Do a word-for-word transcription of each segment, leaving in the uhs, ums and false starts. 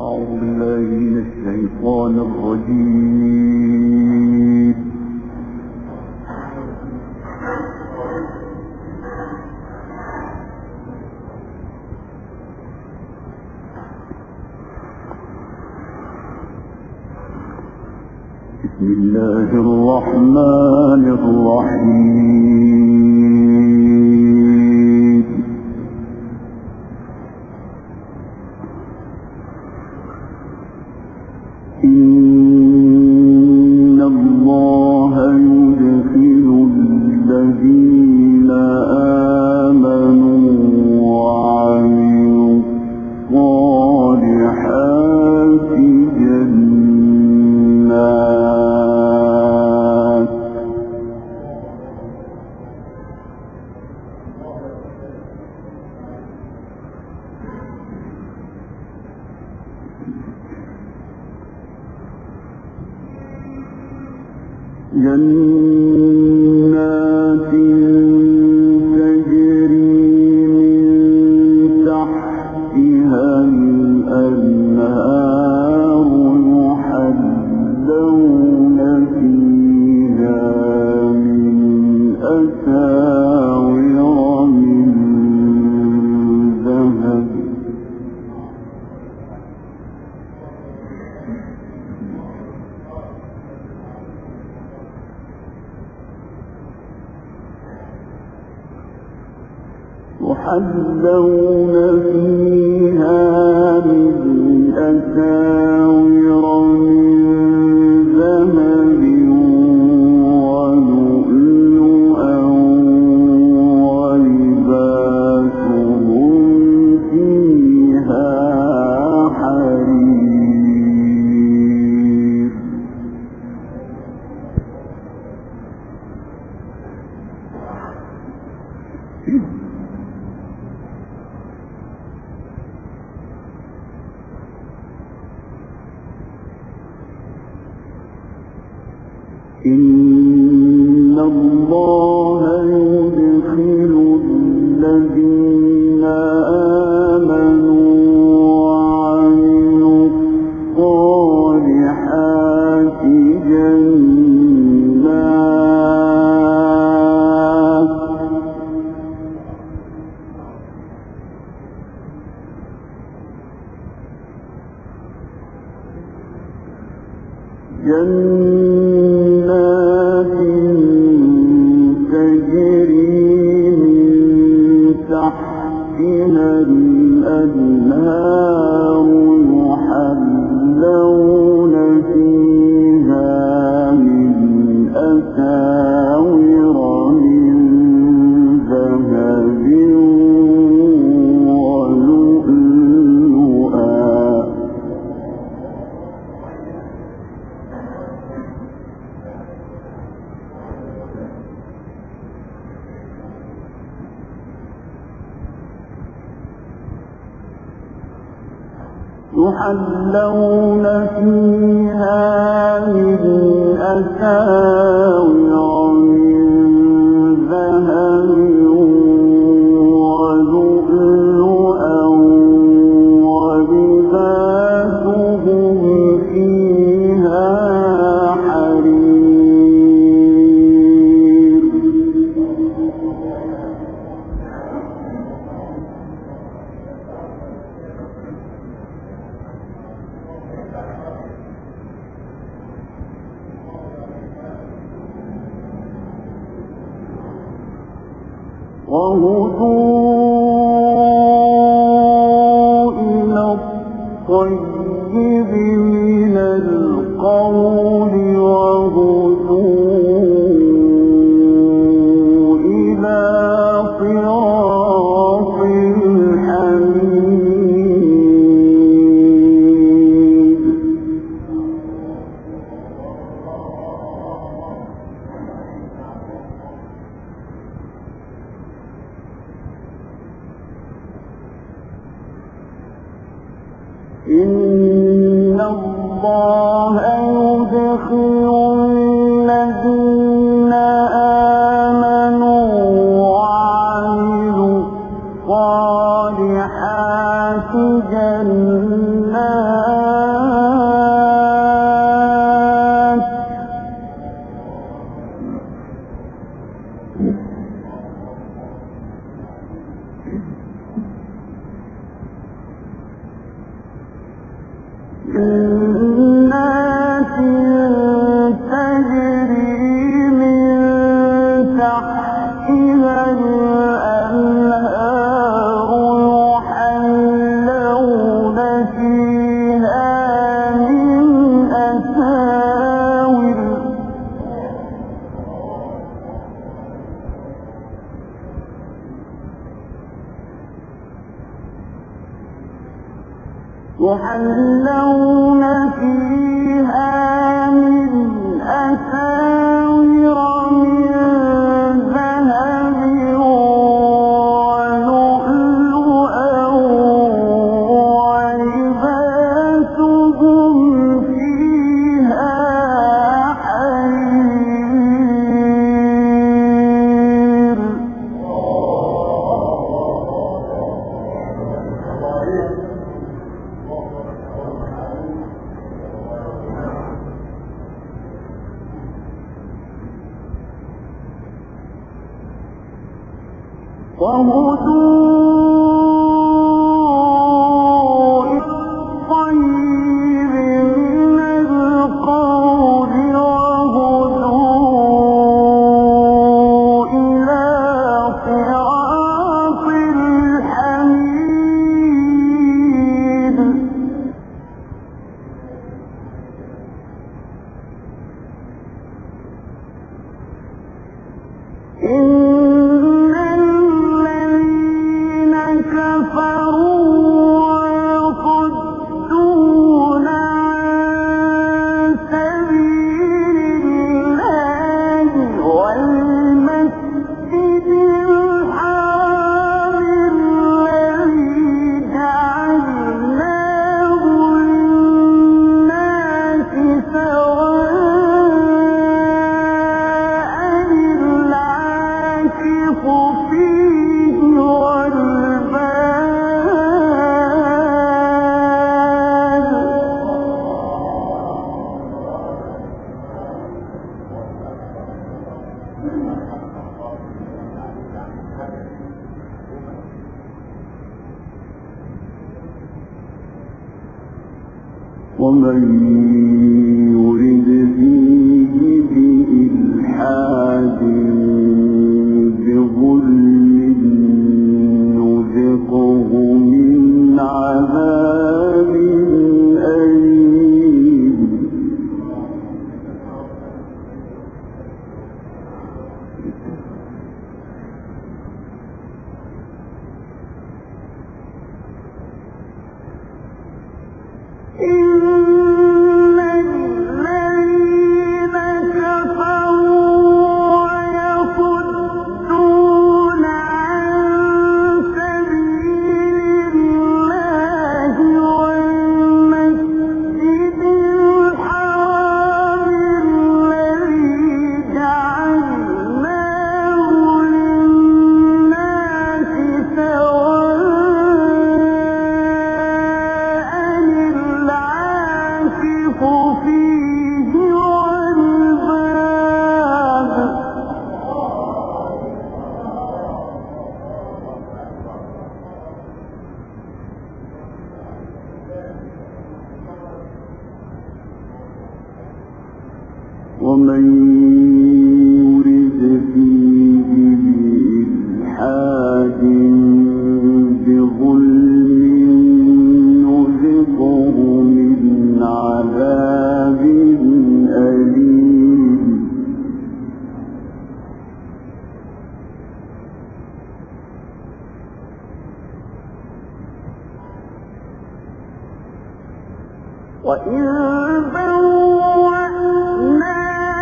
أعوذ بالله من الشيطان الرجيم. بسم الله الرحمن الرحيم. إن الله يدخل الذين آمنوا وعملوا الصالحات جنات جنات تجري من تحتها الأنهار يحلون فيها من أساور من ذهب يحلون فيها من أساور من ذهب ولؤلؤا ولباسهم فيها حرير. إن الله يدخل الذين آمنوا وعملوا الصالحات جنات جنات تجري من تحتها الأنهار يحلون فيها من أساور من ذهب ولؤلؤا يحلون فيها من أساور من ذهب ولؤلؤا ولباسهم فيها حرير. وهدوا إلى الطيب من القول وهدوا إلى صراط الحميد. إن الله يدخل الذين آمنوا وعملوا الصالحات جنات جنات تجري من تحتها الأنهار يحلون فيها من أساور يحلون فيها من أساور من ذهب ولؤلؤا ولباسهم فيها حرير وهدوء الطيب من القول وهدوء إلى صراط الحميد إن الذين كفروا ويصدون عن سبيل الله والمسجد الحرام الذي جعلناه للناس سواء العاكف فيه والباد ومن يرد فيه بإلحاد بظلم نذقه من عذاب أليم إن الذين كفروا ويصدون عن سبيل الله والمسجد الحرام الذي جعلناه للناس سواء العاكف فيه والباد ومن يرد فيه بإلحاد بظلم نذقه من عذاب أليم وإذ بوأنا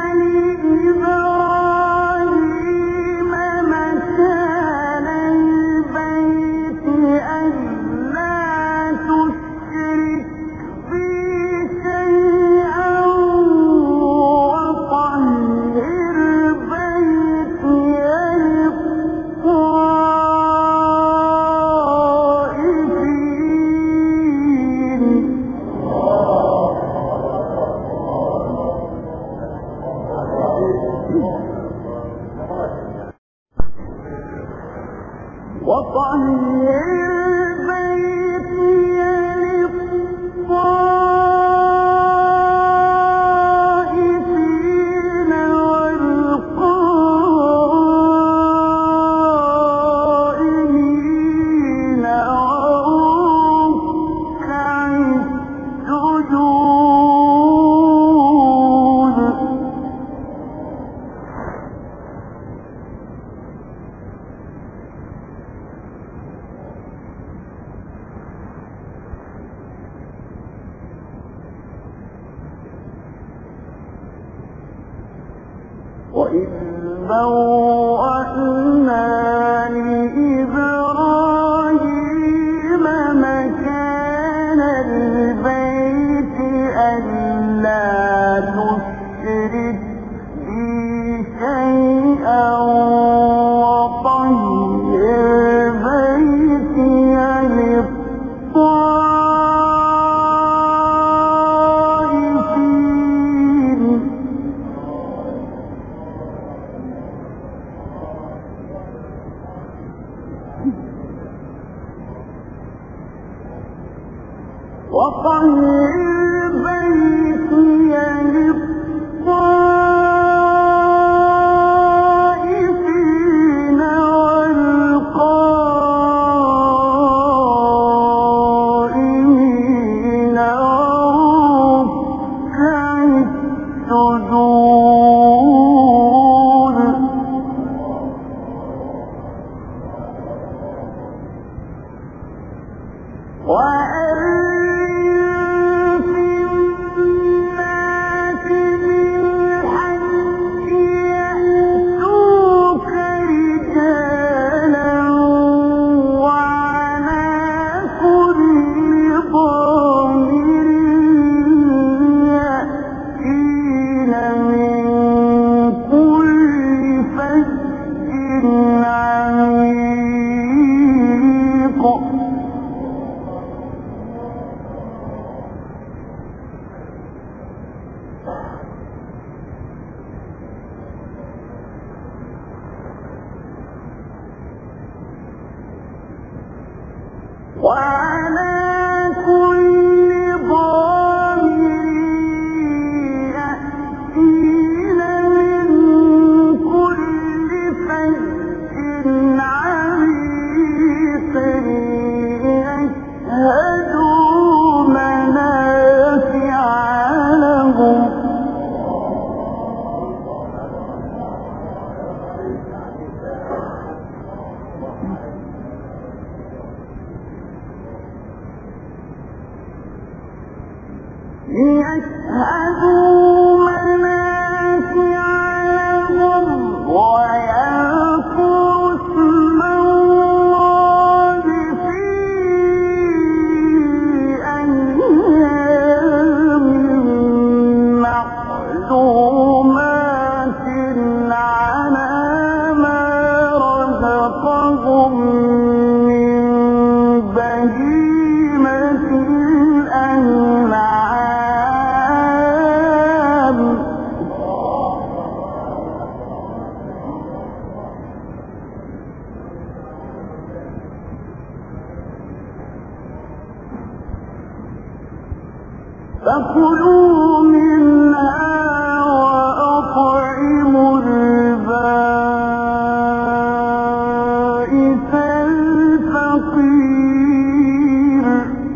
لإبراهيم مكان البيت ألا تشرك بي شيئا وطهر بيتي للطائفين وإذ بوأنا لإبراهيم مكان البيت ألا تشرك بي شيئا وطهر بيتي للطائفين وطهر بيتي للطائفين والقائمين والركع السجود وأذن في الناس بالحج يأتوك رجالا وعلى كل ضامر يأتين من كل فج عميق وعلى كل ضامر يأتين من كل فج عميق يشهدوا منافع لهم ليشهدوا منافع لهم ويذكروا اسم الله في أيام معلومات على ما رزقهم من بهيمة الأنعام فكلوا منها وأطعموا البائس الفقير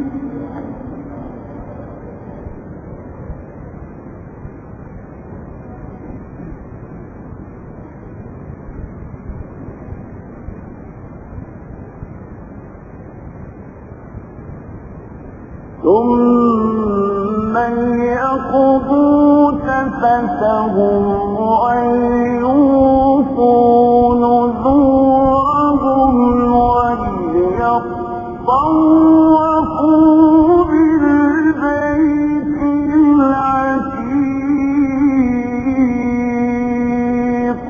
ثم ليقضوا تفثهم وليوفوا نذورهم وليطوفوا بالبيت العتيق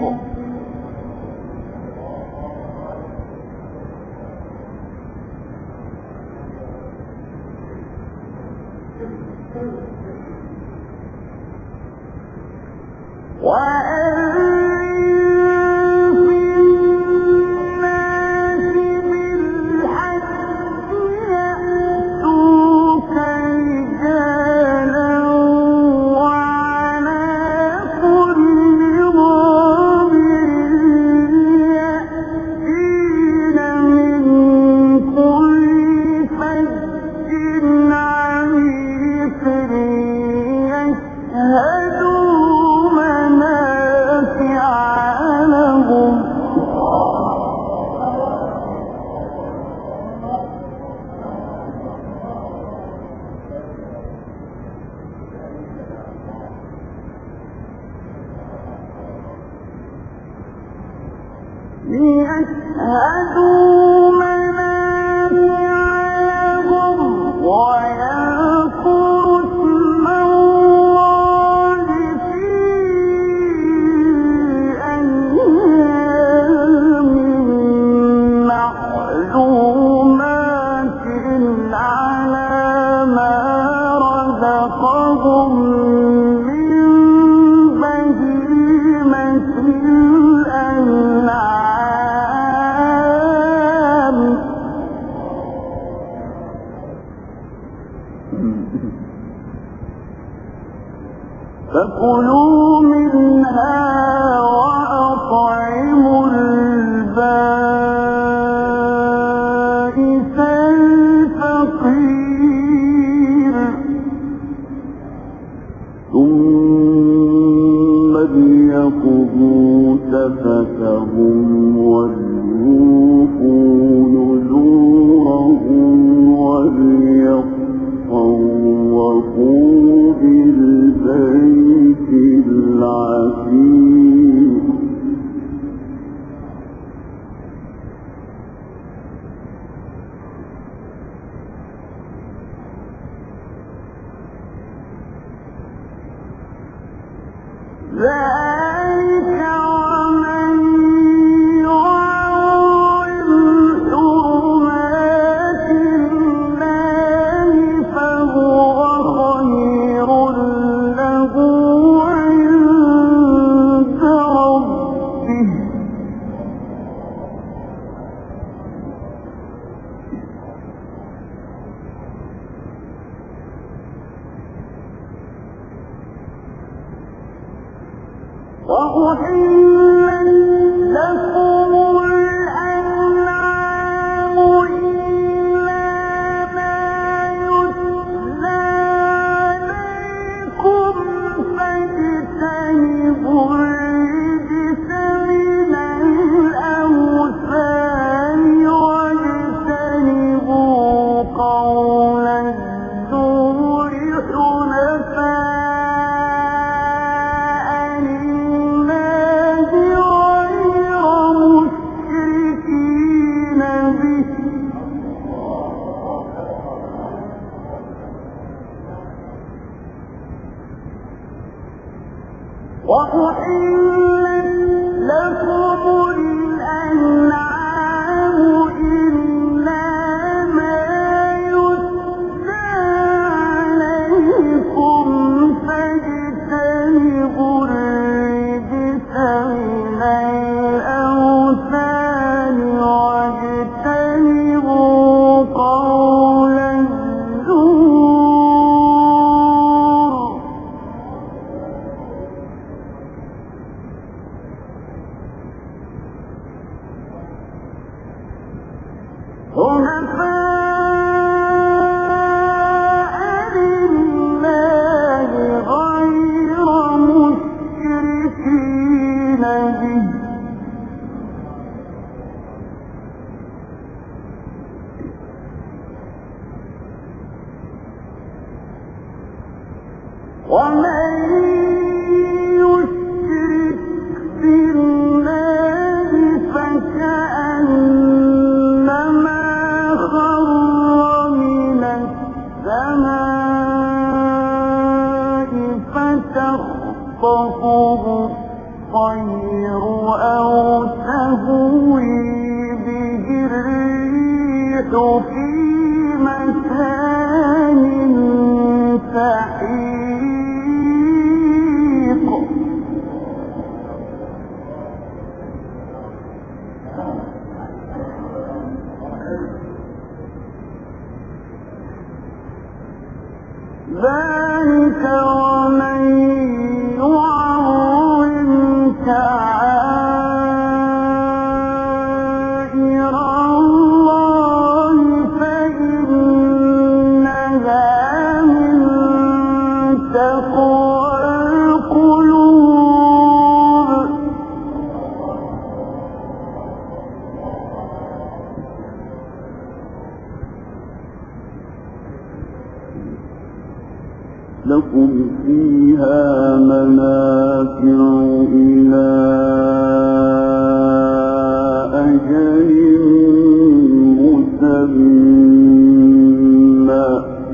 وأذن في الناس بالحج يأتوك رجالا وعلى كل ضامر يأتين من كل فج عميق يشهدوا منافع فكلوا منها وأطعموا البائس الفقير ثم ليقضوا تفثهم وليوفوا نذورهم وليطوفوا بالبيت العتيق ذلك ومن يعظم حرمات الله فهو خير له عند ربه وأحلت لكم الأنعام إلا ما يتلى عليكم فاجتنبوا الرجس من الأوثان واجتنبوا قول الزور حنفاء وأحلت لكم الأنعام إلا ما يتلى عليكم فاجتنبوا الرجس من الأوثان واجتنبوا قول الزور حنفاء لله غير مشركين به ومن يشرك بالله فكأنما خر من السماء فتخطفه الطير أو تهوي به الريح في مكان سحيق ذلك ومن يعظم شعائر الله فإنها من تقوى القلوب لكم فيها منافع إلى أجل مسمى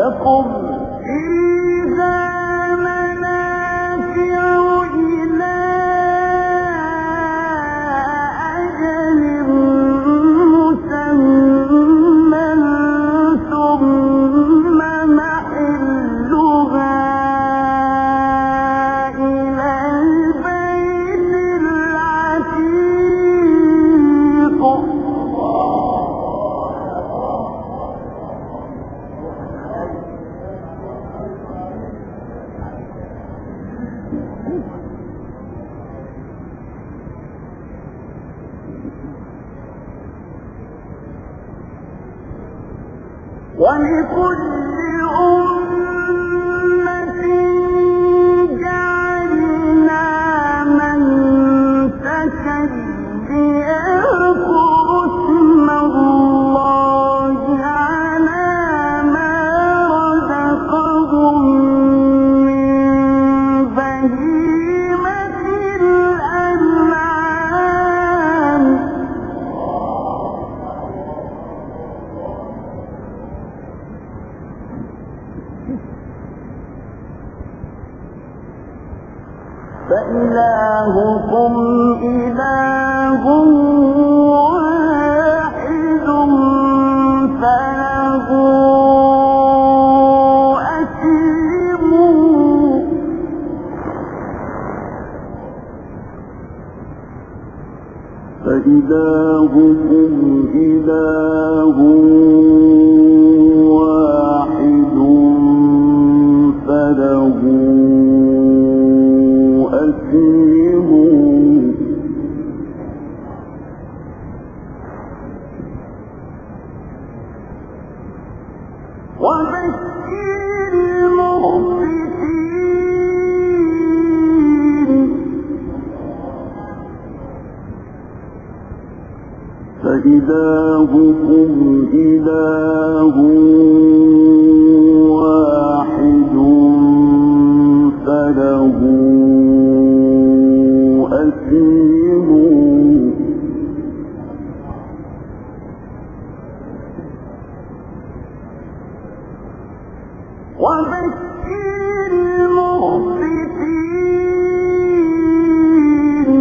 لكم فيها منافع إلى أجل مسمى ثم محلها إلى البيت العتيق. ولكل أمة جعلنا منسكا ليذكروا اسم الله على ما رزقهم من بهيمة الأنعام. فإلهكم إله واحد فله أسلموا. فإلهكم إله واحد فله أسلموا. وبشر المخبتين. فإلهكم إله واحد فله أسلموا. وبشر المخبتين.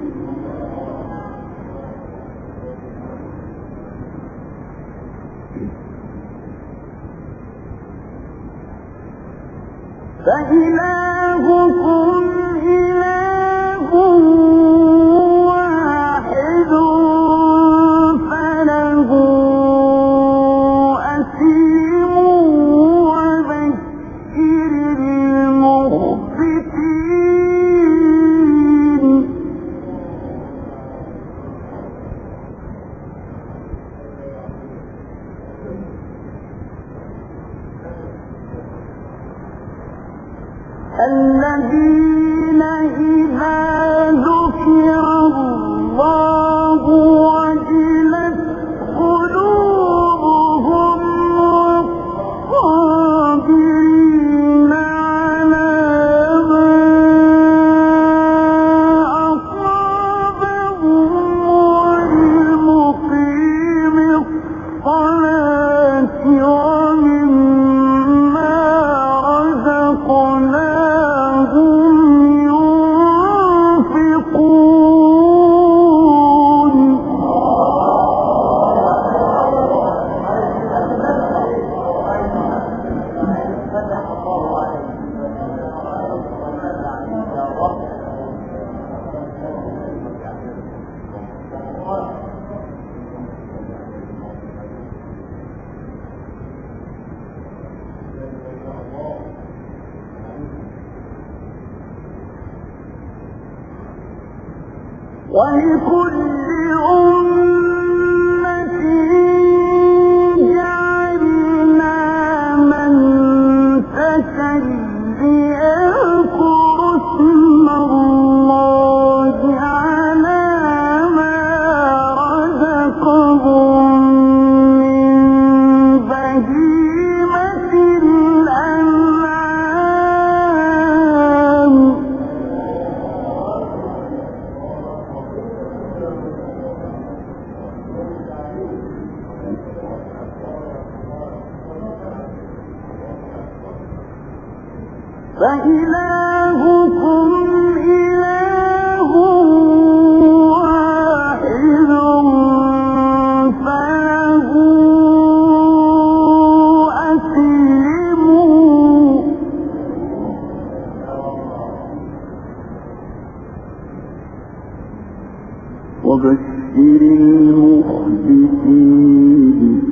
فإلهكم إله واحد فله أسلموا. وبشر المخبتين. الذين إذا ذكر الله وجلت قلوبهم والصابرين على ما أصابهم والمقيم الصلاة ومما رزقناهم ينفقون. ولكل أمة جعلنا منسكا ليذكروا اسم الله على ما رزقهم من بهيمة الأنعام. فإلهكم إله واحد فله أسلموا وبشر المخبتين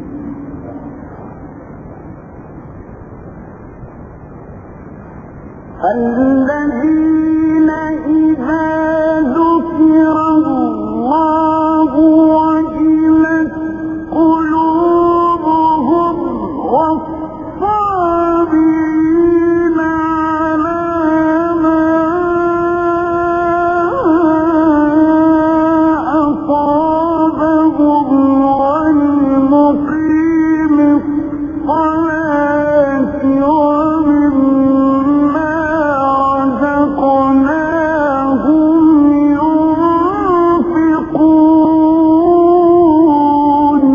الذين إذا ذكر الله وجلت قلوبهم والصابرين على ما أصابهم والمقيم الصلاة ومما رزقناهم ينفقون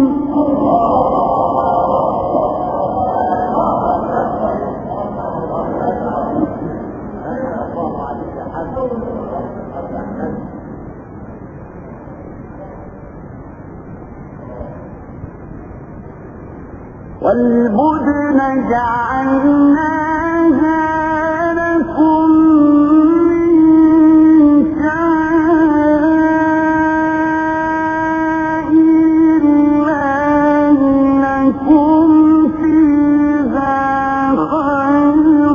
والبدن جعلناها لكم من شعائر الله لكم فيها خير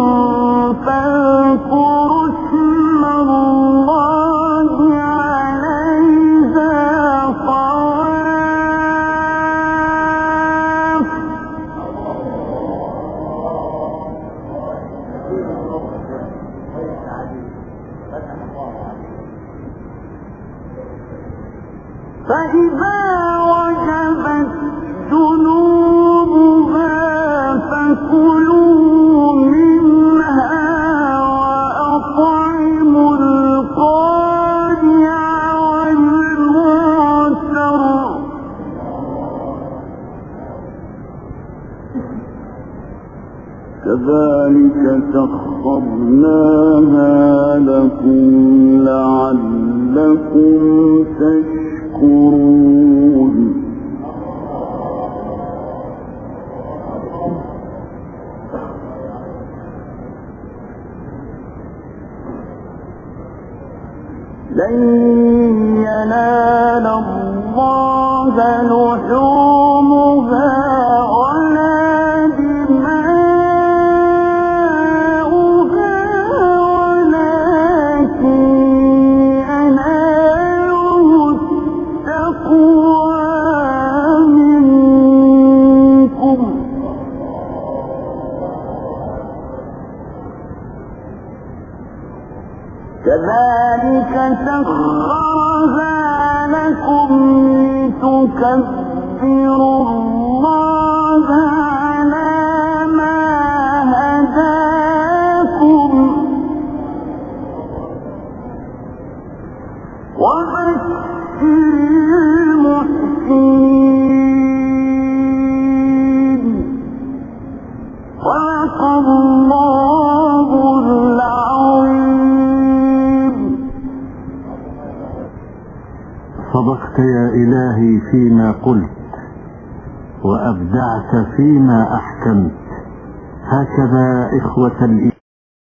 فاذكروا اسم الله عليها صواف فإذا وجبت جنوبها فكلوا منها وأطعموا القانع والمعتر كذلك سخرناها لكم لعلكم تشكرون لن ينال الله لحومها ولا دماؤها ولكن يناله التقوى منكم كذلك سخرها لكم لتكبروا الله على ما هداكم وبشر المحسنين صدق الله العظيم. صدقت يا إلهي فيما قلت وأبدعت فيما أحكمت. هكذا إخوة الإيمان